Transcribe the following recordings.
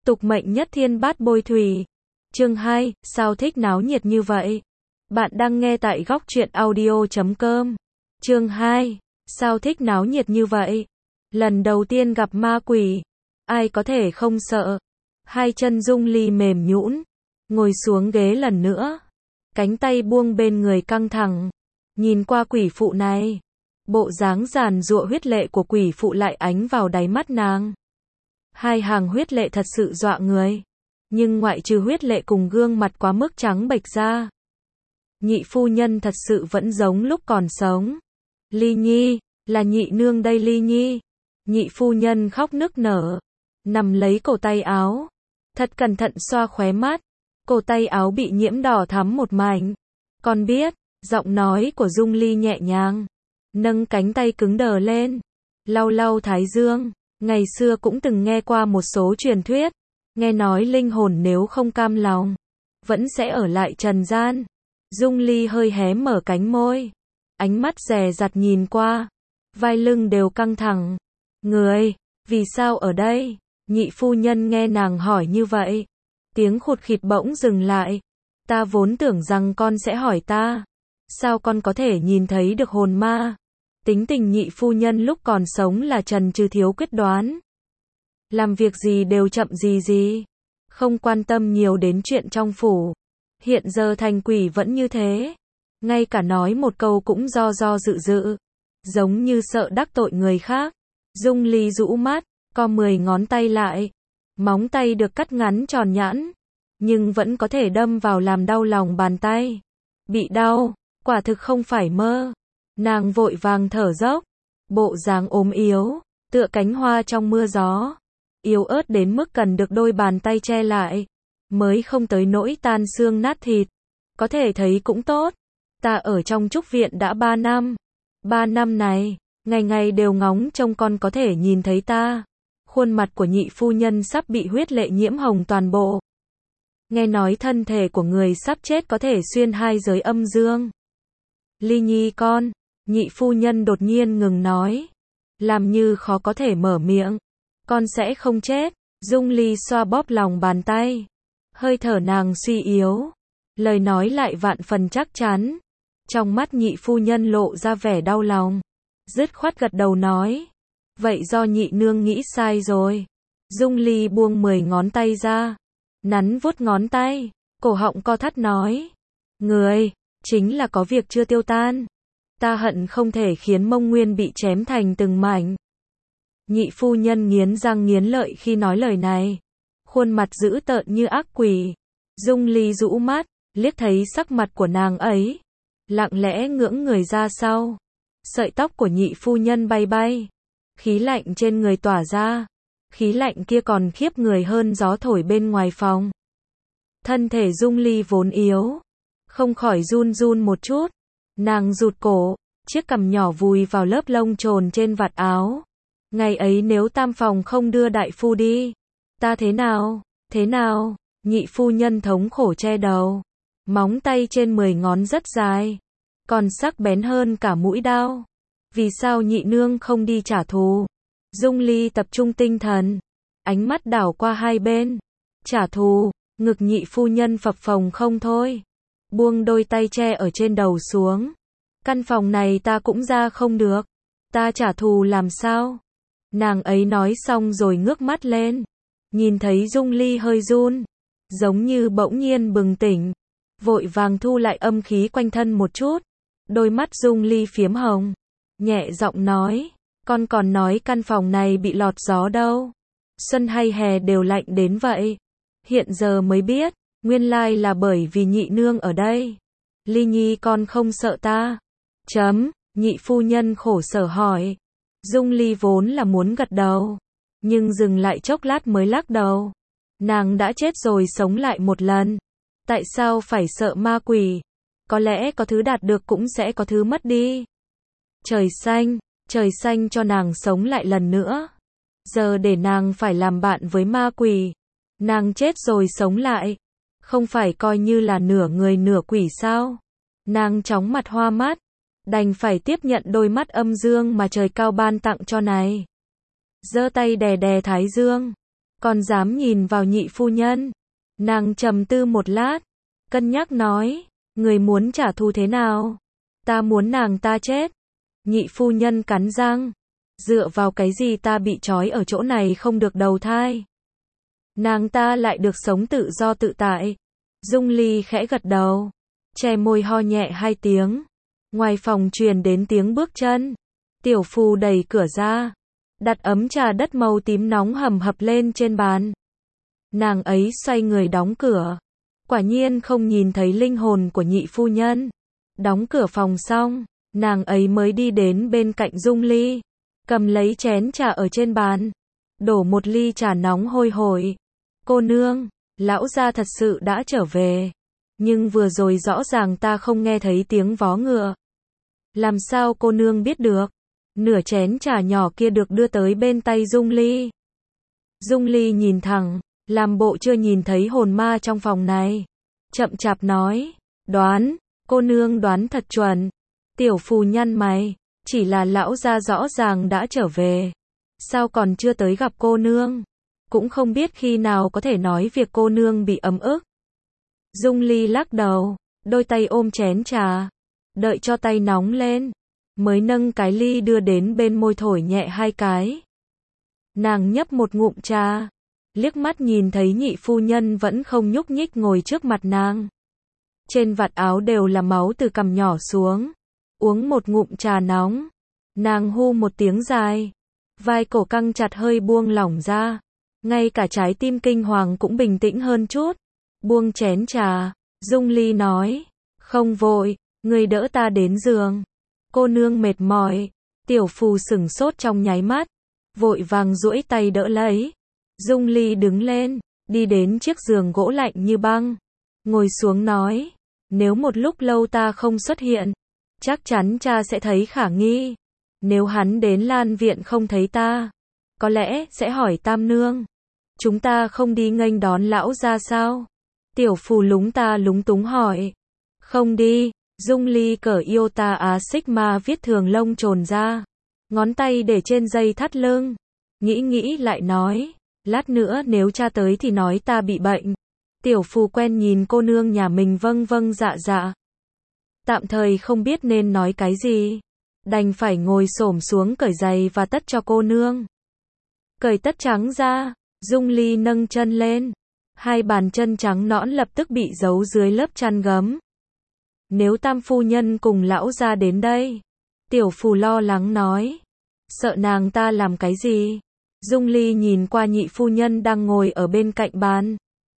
Tục mệnh nhất thiên bát bôi thủy. Chương 2, sao thích náo nhiệt như vậy? Bạn đang nghe tại góc truyện audio.com. Chương 2, sao thích náo nhiệt như vậy? Lần đầu tiên gặp ma quỷ, ai có thể không sợ? Hai chân Dung Ly mềm nhũn, ngồi xuống ghế lần nữa. Cánh tay buông bên người căng thẳng, nhìn qua quỷ phụ này. Bộ dáng giàn giụa huyết lệ của quỷ phụ lại ánh vào đáy mắt nàng. Hai hàng huyết lệ thật sự dọa người. Nhưng ngoại trừ huyết lệ cùng gương mặt quá mức trắng bệch ra, nhị phu nhân thật sự vẫn giống lúc còn sống. Ly Nhi, là nhị nương đây Ly Nhi. Nhị phu nhân khóc nức nở, nằm lấy cổ tay áo, thật cẩn thận xoa khóe mắt. Cổ tay áo bị nhiễm đỏ thắm một mảnh. Con biết, giọng nói của Dung Ly nhẹ nhàng, nâng cánh tay cứng đờ lên, lau lau thái dương. Ngày xưa cũng từng nghe qua một số truyền thuyết, nghe nói linh hồn nếu không cam lòng, vẫn sẽ ở lại trần gian. Dung Ly hơi hé mở cánh môi, ánh mắt dè dặt nhìn qua, vai lưng đều căng thẳng. Người, vì sao ở đây? Nhị phu nhân nghe nàng hỏi như vậy, tiếng khụt khịt bỗng dừng lại. Ta vốn tưởng rằng con sẽ hỏi ta, sao con có thể nhìn thấy được hồn ma? Tính tình nhị phu nhân lúc còn sống là trần trừ thiếu quyết đoán. Làm việc gì đều chậm gì, không quan tâm nhiều đến chuyện trong phủ. Hiện giờ thành quỷ vẫn như thế, ngay cả nói một câu cũng do dự, giống như sợ đắc tội người khác. Dung Ly rũ mắt, co 10 ngón tay lại, móng tay được cắt ngắn tròn nhẵn, nhưng vẫn có thể đâm vào làm đau lòng bàn tay. Bị đau, quả thực không phải mơ. Nàng vội vàng thở dốc, bộ dáng ốm yếu, tựa cánh hoa trong mưa gió, yếu ớt đến mức cần được đôi bàn tay che lại, mới không tới nỗi tan xương nát thịt. Có thể thấy cũng tốt, ta ở trong trúc viện đã 3 năm. 3 năm này, ngày ngày đều ngóng trông con có thể nhìn thấy ta. Khuôn mặt của nhị phu nhân sắp bị huyết lệ nhiễm hồng toàn bộ. Nghe nói thân thể của người sắp chết có thể xuyên hai giới âm dương. Ly Nhi con, nhị phu nhân đột nhiên ngừng nói, làm như khó có thể mở miệng. Con sẽ không chết. Dung Ly xoa bóp lòng bàn tay, hơi thở nàng suy yếu, lời nói lại vạn phần chắc chắn. Trong mắt nhị phu nhân lộ ra vẻ đau lòng, dứt khoát gật đầu nói, vậy do nhị nương nghĩ sai rồi. Dung Ly buông 10 ngón tay ra, nắn vuốt ngón tay, cổ họng co thắt nói, người, chính là có việc chưa tiêu tan. Ta hận không thể khiến Mông Nguyên bị chém thành từng mảnh. Nhị phu nhân nghiến răng nghiến lợi khi nói lời này, khuôn mặt dữ tợn như ác quỷ. Dung Ly rũ mắt, liếc thấy sắc mặt của nàng ấy, lặng lẽ ngưỡng người ra sau. Sợi tóc của nhị phu nhân bay bay, khí lạnh trên người tỏa ra, khí lạnh kia còn khiếp người hơn gió thổi bên ngoài phòng. Thân thể Dung Ly vốn yếu, không khỏi run run một chút. Nàng rụt cổ, chiếc cằm nhỏ vùi vào lớp lông trồn trên vạt áo. Ngày ấy nếu tam phòng không đưa đại phu đi, ta thế nào? Nhị phu nhân thống khổ che đầu, móng tay trên 10 ngón rất dài, còn sắc bén hơn cả mũi đao. Vì sao nhị nương không đi trả thù? Dung Ly tập trung tinh thần, ánh mắt đảo qua hai bên. Trả thù? Ngực nhị phu nhân phập phồng không thôi, buông đôi tay che ở trên đầu xuống. Căn phòng này ta cũng ra không được, ta trả thù làm sao? Nàng ấy nói xong rồi ngước mắt lên, nhìn thấy Dung Ly hơi run, giống như bỗng nhiên bừng tỉnh, vội vàng thu lại âm khí quanh thân một chút. Đôi mắt Dung Ly phiếm hồng, nhẹ giọng nói, con còn nói căn phòng này bị lọt gió đâu. Xuân hay hè đều lạnh đến vậy. Hiện giờ mới biết, nguyên lai là bởi vì nhị nương ở đây. Ly Nhi con không sợ ta? Nhị phu nhân khổ sở hỏi. Dung Ly vốn là muốn gật đầu, nhưng dừng lại chốc lát mới lắc đầu. Nàng đã chết rồi sống lại một lần, tại sao phải sợ ma quỷ? Có lẽ có thứ đạt được cũng sẽ có thứ mất đi. Trời xanh cho nàng sống lại lần nữa. Giờ để nàng phải làm bạn với ma quỷ. Nàng chết rồi sống lại, không phải coi như là nửa người nửa quỷ sao? Nàng chóng mặt hoa mắt, đành phải tiếp nhận đôi mắt âm dương mà trời cao ban tặng cho này. Giơ tay đè đè thái dương, Còn dám nhìn vào nhị phu nhân. Nàng trầm tư một lát, cân nhắc nói, người muốn trả thù thế nào? Ta muốn nàng ta chết. Nhị phu nhân cắn răng, dựa vào cái gì ta bị trói ở chỗ này không được đầu thai? Nàng ta lại được sống tự do tự tại. Dung Ly khẽ gật đầu, che môi ho nhẹ 2 tiếng. Ngoài phòng truyền đến tiếng bước chân. Tiểu Phù đẩy cửa ra, đặt ấm trà đất màu tím nóng hầm hập lên trên bàn. Nàng ấy xoay người đóng cửa. Quả nhiên không nhìn thấy linh hồn của nhị phu nhân. Đóng cửa phòng xong, nàng ấy mới đi đến bên cạnh Dung Ly, cầm lấy chén trà ở trên bàn, đổ một ly trà nóng hôi hổi. Cô nương, lão gia thật sự đã trở về. Nhưng vừa rồi rõ ràng ta không nghe thấy tiếng vó ngựa. Làm sao cô nương biết được? Nửa chén trà nhỏ kia được đưa tới bên tay Dung Ly. Dung Ly nhìn thẳng, làm bộ chưa nhìn thấy hồn ma trong phòng này. Chậm chạp nói, đoán, cô nương đoán thật chuẩn. Tiểu Phù nhăn mày, chỉ là lão gia rõ ràng đã trở về. Sao còn chưa tới gặp cô nương? Cũng không biết khi nào có thể nói việc cô nương bị ấm ức. Dung Ly lắc đầu, đôi tay ôm chén trà, đợi cho tay nóng lên, mới nâng cái ly đưa đến bên môi thổi nhẹ 2 cái. Nàng nhấp một ngụm trà, liếc mắt nhìn thấy nhị phu nhân vẫn không nhúc nhích ngồi trước mặt nàng. Trên vạt áo đều là máu từ cằm nhỏ xuống. Uống một ngụm trà nóng, nàng hu một tiếng dài, vai cổ căng chặt hơi buông lỏng ra. Ngay cả trái tim kinh hoàng cũng bình tĩnh hơn chút. Buông chén trà, Dung Ly nói, không vội, người đỡ ta đến giường. Cô nương mệt mỏi. Tiểu Phù sửng sốt trong nháy mắt, vội vàng duỗi tay đỡ lấy. Dung Ly đứng lên, đi đến chiếc giường gỗ lạnh như băng, ngồi xuống nói, nếu một lúc lâu ta không xuất hiện, chắc chắn cha sẽ thấy khả nghi. Nếu hắn đến Lan viện không thấy ta, có lẽ sẽ hỏi Tam nương, chúng ta không đi nghênh đón lão ra sao? Tiểu Phù lúng túng hỏi. Không đi. Dung Ly cởi Iota A Sigma viết thường lông trồn ra, ngón tay để trên dây thắt lưng. Nghĩ lại nói, lát nữa nếu cha tới thì nói ta bị bệnh. Tiểu Phù quen nhìn cô nương nhà mình vâng dạ. Tạm thời không biết nên nói cái gì, đành phải ngồi xổm xuống cởi giày và tất cho cô nương. Cởi tất trắng ra, Dung Ly nâng chân lên, 2 bàn chân trắng nõn lập tức bị giấu dưới lớp chăn gấm. Nếu Tam phu nhân cùng lão gia đến đây, Tiểu Phù lo lắng nói, sợ nàng ta làm cái gì? Dung Ly nhìn qua nhị phu nhân đang ngồi ở bên cạnh bàn,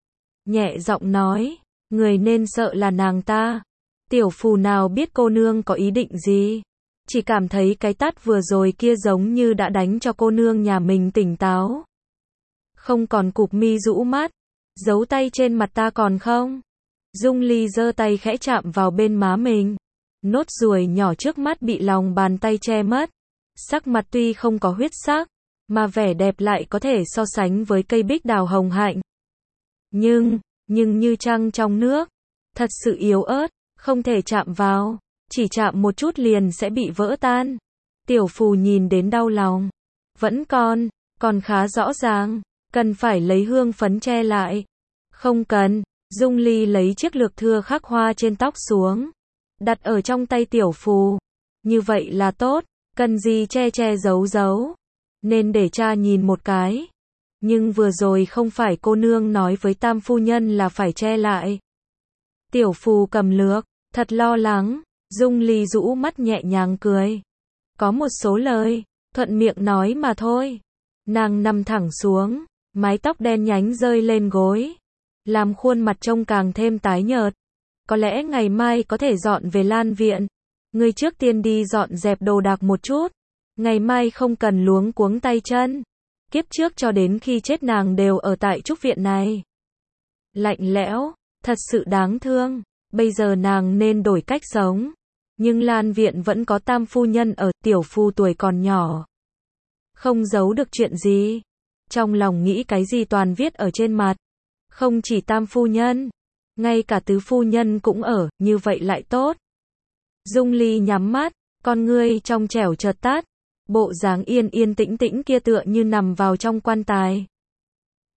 nhẹ giọng nói, người nên sợ là nàng ta. Tiểu Phù nào biết cô nương có ý định gì, chỉ cảm thấy cái tát vừa rồi kia giống như đã đánh cho cô nương nhà mình tỉnh táo. Không còn cụp mi rũ mắt, giấu tay trên mặt ta còn không? Dung Ly giơ tay khẽ chạm vào bên má mình. Nốt ruồi nhỏ trước mắt bị lòng bàn tay che mất. Sắc mặt tuy không có huyết sắc, mà vẻ đẹp lại có thể so sánh với cây bích đào hồng hạnh. Nhưng như trăng trong nước, thật sự yếu ớt, không thể chạm vào, chỉ chạm một chút liền sẽ bị vỡ tan. Tiểu Phù nhìn đến đau lòng, vẫn còn khá rõ ràng, cần phải lấy hương phấn che lại. Không cần. Dung Ly lấy chiếc lược thưa khắc hoa trên tóc xuống, đặt ở trong tay Tiểu Phù. Như vậy là tốt, cần gì che giấu, nên để cha nhìn một cái. Nhưng vừa rồi không phải cô nương nói với Tam phu nhân là phải che lại. Tiểu Phù cầm lược, thật lo lắng. Dung Ly rũ mắt nhẹ nhàng cười. Có một số lời, thuận miệng nói mà thôi. Nàng nằm thẳng xuống, mái tóc đen nhánh rơi lên gối, làm khuôn mặt trông càng thêm tái nhợt. Có lẽ ngày mai có thể dọn về Lan viện. Ngươi trước tiên đi dọn dẹp đồ đạc một chút. Ngày mai không cần luống cuống tay chân. Kiếp trước cho đến khi chết nàng đều ở tại trúc viện này. Lạnh lẽo, thật sự đáng thương. Bây giờ nàng nên đổi cách sống. Nhưng Lan viện vẫn có Tam phu nhân ở. Tiểu Phù tuổi còn nhỏ, không giấu được chuyện gì. Trong lòng nghĩ cái gì toàn viết ở trên mặt. Không chỉ Tam phu nhân, ngay cả Tứ phu nhân cũng ở, như vậy lại tốt. Dung Ly nhắm mắt, con ngươi trong trẻo chợt tắt, bộ dáng yên tĩnh kia tựa như nằm vào trong quan tài.